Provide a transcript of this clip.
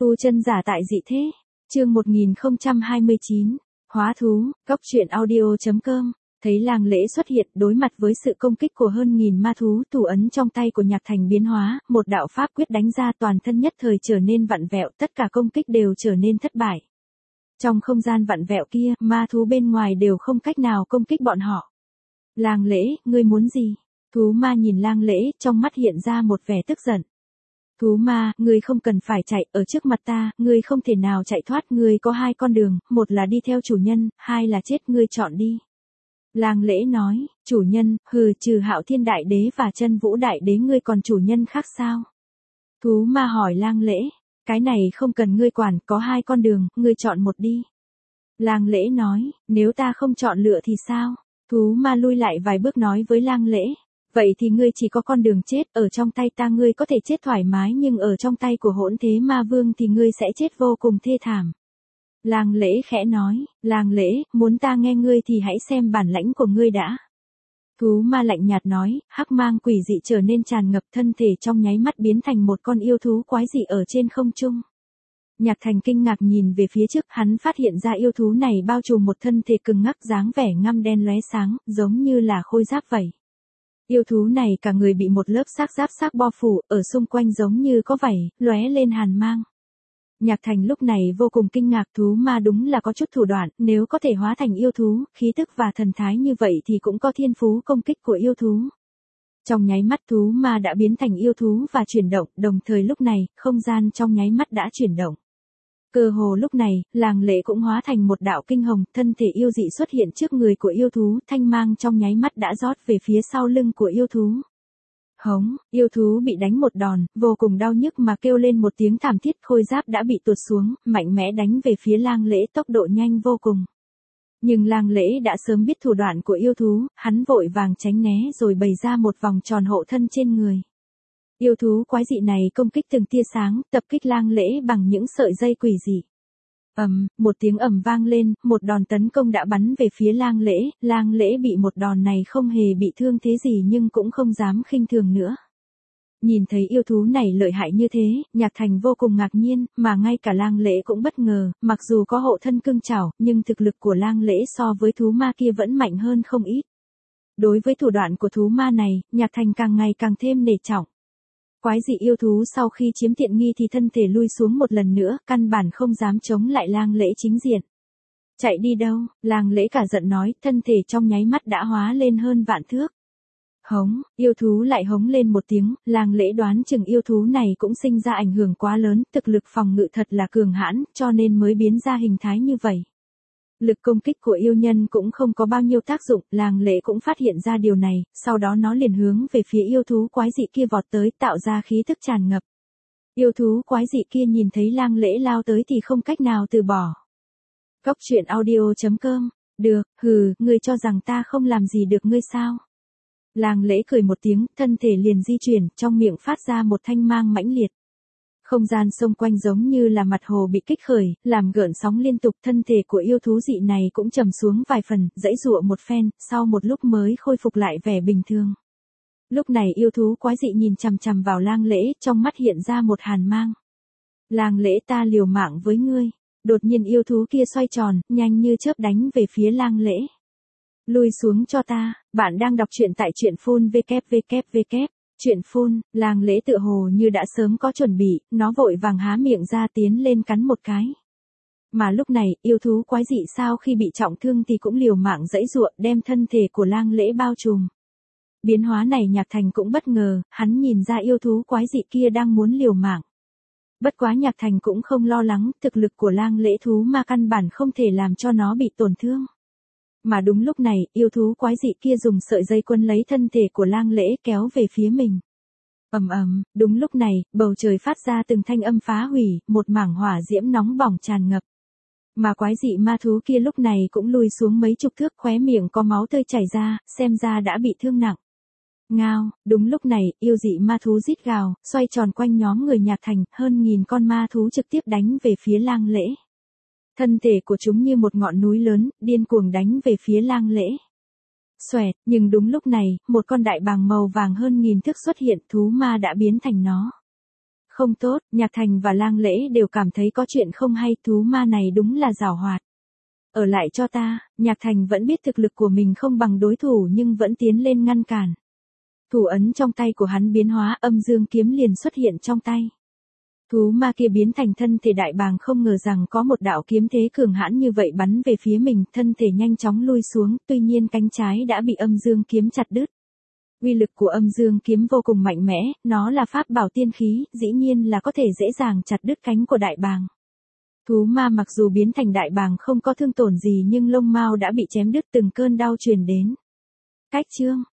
Tu chân giả tại dị thế. Chương 1029. Hóa thú. Góc truyện audio.com. Thấy Lang Lễ xuất hiện đối mặt với sự công kích của hơn nghìn ma thú, thủ ấn trong tay của Nhạc Thành biến hóa, một đạo pháp quyết đánh ra, toàn thân nhất thời trở nên vặn vẹo, tất cả công kích đều trở nên thất bại. Trong không gian vặn vẹo kia, ma thú bên ngoài đều không cách nào công kích bọn họ. Lang Lễ, ngươi muốn gì? Thú ma nhìn Lang Lễ, trong mắt hiện ra một vẻ tức giận. Thú ma, ngươi không cần phải chạy, ở trước mặt ta, ngươi không thể nào chạy thoát, ngươi có hai con đường, một là đi theo chủ nhân, hai là chết, ngươi chọn đi. Lang Lễ nói, chủ nhân, trừ Hạo Thiên Đại Đế và Chân Vũ Đại Đế ngươi còn chủ nhân khác sao? Thú ma hỏi Lang Lễ, cái này không cần ngươi quản, có hai con đường, ngươi chọn một đi. Lang Lễ nói, nếu ta không chọn lựa thì sao? Thú ma lui lại vài bước nói với Lang Lễ, vậy thì ngươi chỉ có con đường chết, ở trong tay ta ngươi có thể chết thoải mái nhưng ở trong tay của Hỗn Thế Ma Vương thì ngươi sẽ chết vô cùng thê thảm. Lang Lễ khẽ nói, Lang Lễ, muốn ta nghe ngươi thì hãy xem bản lãnh của ngươi đã. Thú ma lạnh nhạt nói, hắc mang quỷ dị trở nên tràn ngập, thân thể trong nháy mắt biến thành một con yêu thú quái dị ở trên không trung. Nhạc Thành kinh ngạc nhìn về phía trước, hắn phát hiện ra yêu thú này bao trùm một thân thể cứng ngắc, dáng vẻ ngăm đen lóe sáng, giống như là khôi giáp vậy. Yêu thú này cả người bị một lớp giáp bao phủ, ở xung quanh giống như có vảy, lóe lên hàn mang. Nhạc Thành lúc này vô cùng kinh ngạc, thú ma đúng là có chút thủ đoạn, nếu có thể hóa thành yêu thú, khí tức và thần thái như vậy thì cũng có thiên phú công kích của yêu thú. Trong nháy mắt thú ma đã biến thành yêu thú và chuyển động, đồng thời lúc này, không gian trong nháy mắt đã chuyển động. Cơ hồ lúc này, Lang Lễ cũng hóa thành một đạo kinh hồng, thân thể yêu dị xuất hiện trước người của yêu thú, thanh mang trong nháy mắt đã rót về phía sau lưng của yêu thú. Hống, yêu thú bị đánh một đòn, vô cùng đau nhức mà kêu lên một tiếng thảm thiết, khôi giáp đã bị tuột xuống, mạnh mẽ đánh về phía Lang Lễ, tốc độ nhanh vô cùng. Nhưng Lang Lễ đã sớm biết thủ đoạn của yêu thú, hắn vội vàng tránh né rồi bày ra một vòng tròn hộ thân trên người. Yêu thú quái dị này công kích từng tia sáng, tập kích Lang Lễ bằng những sợi dây quỷ dị. Một tiếng ầm vang lên, một đòn tấn công đã bắn về phía Lang Lễ bị một đòn này không hề bị thương thế gì nhưng cũng không dám khinh thường nữa. Nhìn thấy yêu thú này lợi hại như thế, Nhạc Thành vô cùng ngạc nhiên, mà ngay cả Lang Lễ cũng bất ngờ, mặc dù có hộ thân cương trảo, nhưng thực lực của Lang Lễ so với thú ma kia vẫn mạnh hơn không ít. Đối với thủ đoạn của thú ma này, Nhạc Thành càng ngày càng thêm nể trọng. Quái dị yêu thú sau khi chiếm tiện nghi thì thân thể lui xuống một lần nữa, căn bản không dám chống lại Lang Lễ chính diện. Chạy đi đâu? Lang Lễ cả giận nói, thân thể trong nháy mắt đã hóa lên hơn vạn thước. Hống, yêu thú lại hống lên một tiếng, Lang Lễ đoán chừng yêu thú này cũng sinh ra ảnh hưởng quá lớn, thực lực phòng ngự thật là cường hãn, cho nên mới biến ra hình thái như vậy. Lực công kích của yêu nhân cũng không có bao nhiêu tác dụng, Lang Lễ cũng phát hiện ra điều này, sau đó nó liền hướng về phía yêu thú quái dị kia vọt tới, tạo ra khí thức tràn ngập. Yêu thú quái dị kia nhìn thấy Lang Lễ lao tới thì không cách nào từ bỏ. Góc truyện audio.com. Được, ngươi cho rằng ta không làm gì được ngươi sao? Lang Lễ cười một tiếng, thân thể liền di chuyển, trong miệng phát ra một thanh mang mãnh liệt. Không gian xung quanh giống như là mặt hồ bị kích khởi, làm gợn sóng liên tục, thân thể của yêu thú dị này cũng trầm xuống vài phần, giãy giụa một phen, sau một lúc mới khôi phục lại vẻ bình thường. Lúc này yêu thú quái dị nhìn chằm chằm vào Lang Lễ, trong mắt hiện ra một hàn mang. Lang Lễ, ta liều mạng với ngươi. Đột nhiên yêu thú kia xoay tròn, nhanh như chớp đánh về phía Lang Lễ. Lui xuống cho ta, bạn đang đọc truyện tại truyện phun www. Chuyện phun, Lang Lễ tựa hồ như đã sớm có chuẩn bị, nó vội vàng há miệng ra tiến lên cắn một cái. Mà lúc này, yêu thú quái dị sau khi bị trọng thương thì cũng liều mạng giãy giụa, đem thân thể của Lang Lễ bao trùm. Biến hóa này Nhạc Thành cũng bất ngờ, hắn nhìn ra yêu thú quái dị kia đang muốn liều mạng. Bất quá Nhạc Thành cũng không lo lắng, thực lực của Lang Lễ thú ma căn bản không thể làm cho nó bị tổn thương. Mà đúng lúc này, yêu thú quái dị kia dùng sợi dây quấn lấy thân thể của Lang Lễ kéo về phía mình. Đúng lúc này, bầu trời phát ra từng thanh âm phá hủy, một mảng hỏa diễm nóng bỏng tràn ngập. Mà quái dị ma thú kia lúc này cũng lùi xuống mấy chục thước, khóe miệng có máu tươi chảy ra, xem ra đã bị thương nặng. Ngao, đúng lúc này, yêu dị ma thú rít gào, xoay tròn quanh nhóm người Nhạc Thành, hơn nghìn con ma thú trực tiếp đánh về phía Lang Lễ. Thân thể của chúng như một ngọn núi lớn, điên cuồng đánh về phía Lang Lễ. Xoẹt, nhưng đúng lúc này, một con đại bàng màu vàng hơn nghìn thước xuất hiện, thú ma đã biến thành nó. không tốt, Nhạc Thành và Lang Lễ đều cảm thấy có chuyện không hay, thú ma này đúng là giảo hoạt. Ở lại cho ta, Nhạc Thành vẫn biết thực lực của mình không bằng đối thủ nhưng vẫn tiến lên ngăn cản. Thủ ấn trong tay của hắn biến hóa, âm dương kiếm liền xuất hiện trong tay. Thú ma kia biến thành thân thể đại bàng, không ngờ rằng có một đạo kiếm thế cường hãn như vậy bắn về phía mình, thân thể nhanh chóng lui xuống, tuy nhiên cánh trái đã bị âm dương kiếm chặt đứt. Uy lực của âm dương kiếm vô cùng mạnh mẽ, nó là pháp bảo tiên khí, dĩ nhiên là có thể dễ dàng chặt đứt cánh của đại bàng. Thú ma mặc dù biến thành đại bàng không có thương tổn gì nhưng lông mao đã bị chém đứt, từng cơn đau truyền đến. Cách chương